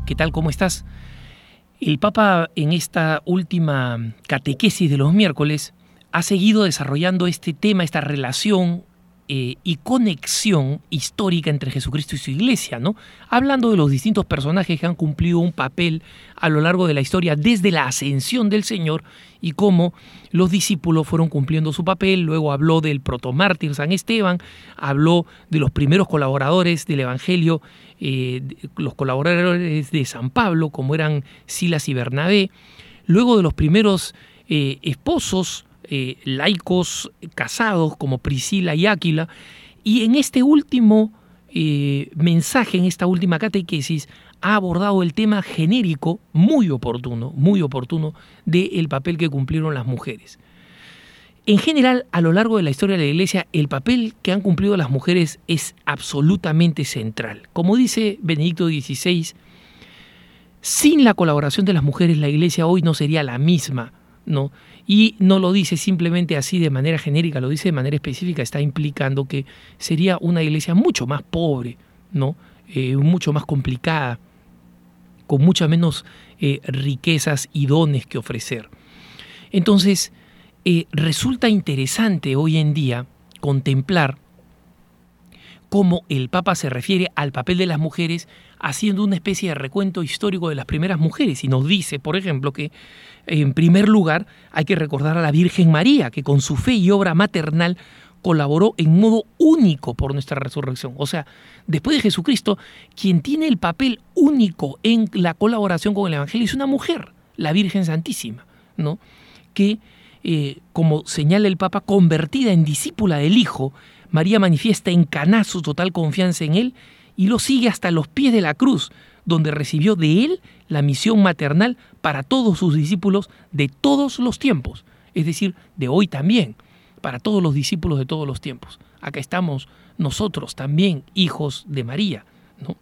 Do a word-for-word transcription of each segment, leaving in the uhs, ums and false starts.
¿Qué tal? ¿Cómo estás? El Papa en esta última catequesis de los miércoles ha seguido desarrollando este tema, esta relación eh, y conexión histórica entre Jesucristo y su Iglesia, ¿no? Hablando de los distintos personajes que han cumplido un papel a lo largo de la historia desde la ascensión del Señor y cómo los discípulos fueron cumpliendo su papel. Luego habló del protomártir San Esteban, habló de los primeros colaboradores del Evangelio, eh, los colaboradores de San Pablo, como eran Silas y Bernabé, luego de los primeros eh, esposos eh, laicos casados como Priscila y Áquila, y en este último eh, mensaje, en esta última catequesis, ha abordado el tema genérico muy oportuno, muy oportuno del papel que cumplieron las mujeres. En general, a lo largo de la historia de la Iglesia, el papel que han cumplido las mujeres es absolutamente central. Como dice Benedicto dieciséis, sin la colaboración de las mujeres, la Iglesia hoy no sería la misma, ¿no? Y no lo dice simplemente así de manera genérica, lo dice de manera específica, está implicando que sería una Iglesia mucho más pobre, ¿no? Eh, mucho más complicada, con muchas menos eh, riquezas y dones que ofrecer. Entonces, eh, resulta interesante hoy en día contemplar cómo el Papa se refiere al papel de las mujeres haciendo una especie de recuento histórico de las primeras mujeres, y nos dice, por ejemplo, que en primer lugar hay que recordar a la Virgen María, que con su fe y obra maternal colaboró en modo único por nuestra resurrección. O sea, después de Jesucristo, quien tiene el papel único en la colaboración con el Evangelio es una mujer, la Virgen Santísima, ¿no? Que, eh, como señala el Papa, convertida en discípula del Hijo, María manifiesta en Caná su total confianza en Él y lo sigue hasta los pies de la cruz, donde recibió de Él la misión maternal para todos sus discípulos de todos los tiempos, es decir, de hoy también, para todos los discípulos de todos los tiempos. Acá estamos nosotros también, hijos de María, ¿no?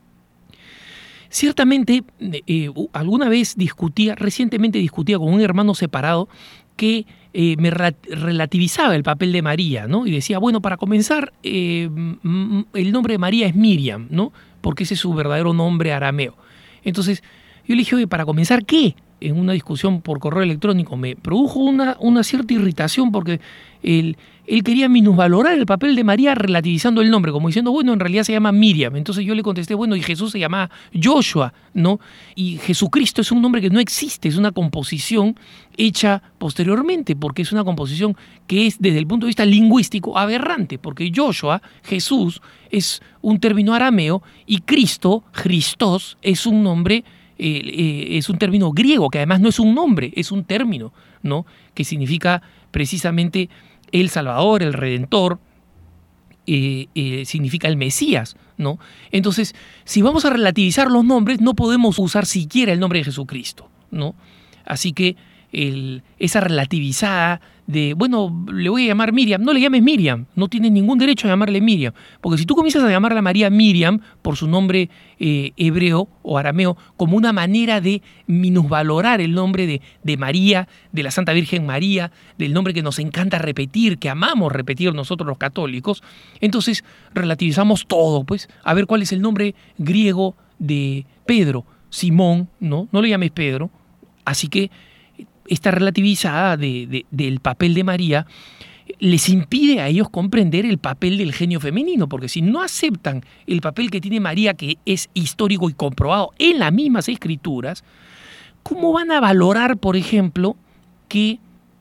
Ciertamente, eh, alguna vez discutía, recientemente discutía con un hermano separado que eh, me relativizaba el papel de María, ¿no? Y decía, bueno, para comenzar, eh, el nombre de María es Miriam, ¿no? Porque ese es su verdadero nombre arameo. Entonces, yo le dije, oye, ¿para comenzar qué? En una discusión por correo electrónico me produjo una, una cierta irritación porque él, él quería minusvalorar el papel de María relativizando el nombre, como diciendo, bueno, en realidad se llama Miriam. Entonces yo le contesté, bueno, y Jesús se llama Joshua, ¿no? Y Jesucristo es un nombre que no existe, es una composición hecha posteriormente, porque es una composición que es, desde el punto de vista lingüístico, aberrante, porque Joshua, Jesús, es un término arameo y Cristo, Christos, es un nombre Eh, eh, es un término griego, que además no es un nombre, es un término, ¿no? Que significa precisamente el Salvador, el Redentor, eh, eh, significa el Mesías, ¿no? Entonces, si vamos a relativizar los nombres, no podemos usar siquiera el nombre de Jesucristo, ¿no? Así que el, esa relativizada de, bueno, le voy a llamar Miriam, no le llames Miriam, no tienes ningún derecho a llamarle Miriam, porque si tú comienzas a llamarla María Miriam por su nombre eh, hebreo o arameo, como una manera de minusvalorar el nombre de, de María, de la Santa Virgen María, del nombre que nos encanta repetir, que amamos repetir nosotros los católicos, entonces relativizamos todo, pues, a ver cuál es el nombre griego de Pedro, Simón, ¿no? No le llames Pedro, así que esta relativizada de, de, del papel de María les impide a ellos comprender el papel del genio femenino, porque si no aceptan el papel que tiene María, que es histórico y comprobado en las mismas escrituras, ¿cómo van a valorar, por ejemplo, que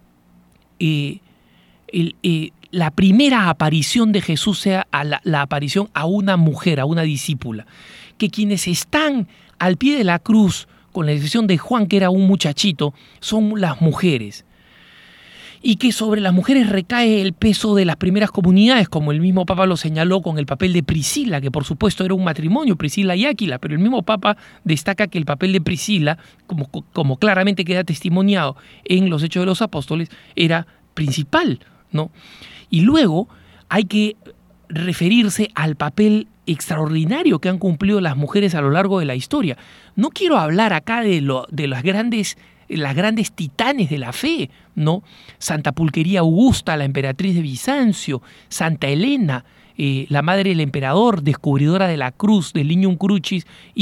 eh, el, eh, la primera aparición de Jesús sea a la, la aparición a una mujer, a una discípula? Que quienes están al pie de la cruz, con la excepción de Juan, que era un muchachito, son las mujeres. Y que sobre las mujeres recae el peso de las primeras comunidades, como el mismo Papa lo señaló con el papel de Priscila, que por supuesto era un matrimonio, Priscila y Áquila, pero el mismo Papa destaca que el papel de Priscila, como, como claramente queda testimoniado en los Hechos de los Apóstoles, era principal, ¿no? Y luego hay que referirse al papel extraordinario que han cumplido las mujeres a lo largo de la historia. No quiero hablar acá de, lo, de las grandes las grandes titanes de la fe, ¿no? Santa Pulquería Augusta, la emperatriz de Bizancio, Santa Elena, eh, la madre del emperador, descubridora de la cruz, del Lignum Crucis, y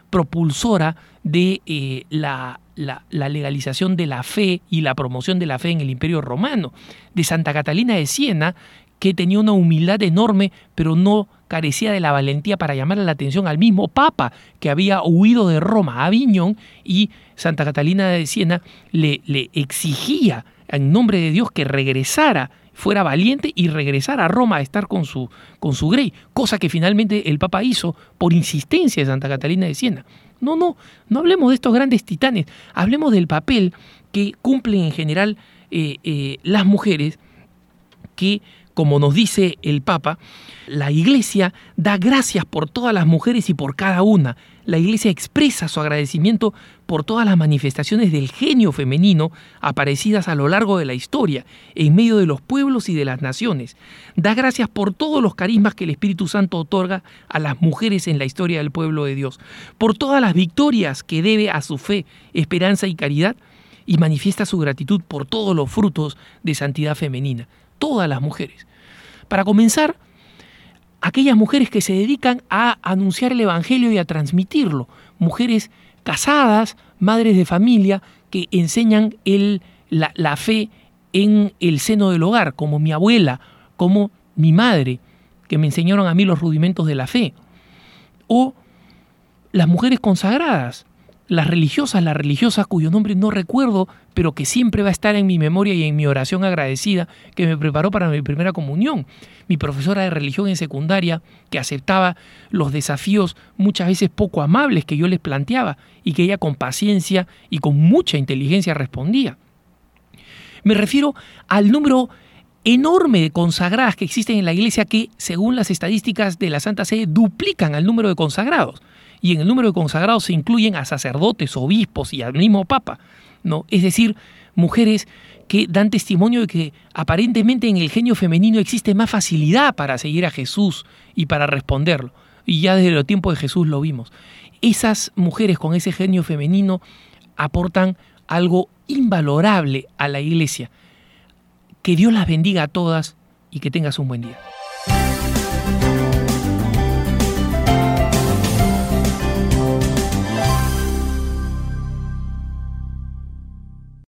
propulsora de eh, la, la, la legalización de la fe y la promoción de la fe en el Imperio Romano, de Santa Catalina de Siena, que tenía una humildad enorme, pero no carecía de la valentía para llamar la atención al mismo Papa, que había huido de Roma a Aviñón, y Santa Catalina de Siena le, le exigía en nombre de Dios que regresara, fuera valiente y regresara a Roma a estar con su, con su grey, cosa que finalmente el Papa hizo por insistencia de Santa Catalina de Siena. No, no, no hablemos de estos grandes titanes, hablemos del papel que cumplen en general eh, eh, las mujeres, que, como nos dice el Papa, la Iglesia da gracias por todas las mujeres y por cada una. La Iglesia expresa su agradecimiento por todas las manifestaciones del genio femenino aparecidas a lo largo de la historia, en medio de los pueblos y de las naciones. Da gracias por todos los carismas que el Espíritu Santo otorga a las mujeres en la historia del pueblo de Dios, por todas las victorias que debe a su fe, esperanza y caridad, y manifiesta su gratitud por todos los frutos de santidad femenina. Todas las mujeres. Para comenzar, aquellas mujeres que se dedican a anunciar el Evangelio y a transmitirlo. Mujeres casadas, madres de familia, que enseñan el, la, la fe en el seno del hogar, como mi abuela, como mi madre, que me enseñaron a mí los rudimentos de la fe. O las mujeres consagradas, las religiosas, las religiosas cuyo nombre no recuerdo, pero que siempre va a estar en mi memoria y en mi oración agradecida, que me preparó para mi primera comunión. Mi profesora de religión en secundaria, que aceptaba los desafíos muchas veces poco amables que yo les planteaba y que ella con paciencia y con mucha inteligencia respondía. Me refiero al número enorme de consagradas que existen en la Iglesia, que, según las estadísticas de la Santa Sede, duplican al número de consagrados. Y en el número de consagrados se incluyen a sacerdotes, obispos y al mismo Papa, ¿no? Es decir, mujeres que dan testimonio de que aparentemente en el genio femenino existe más facilidad para seguir a Jesús y para responderlo. Y ya desde los tiempos de Jesús lo vimos. Esas mujeres con ese genio femenino aportan algo invalorable a la Iglesia. Que Dios las bendiga a todas y que tengas un buen día.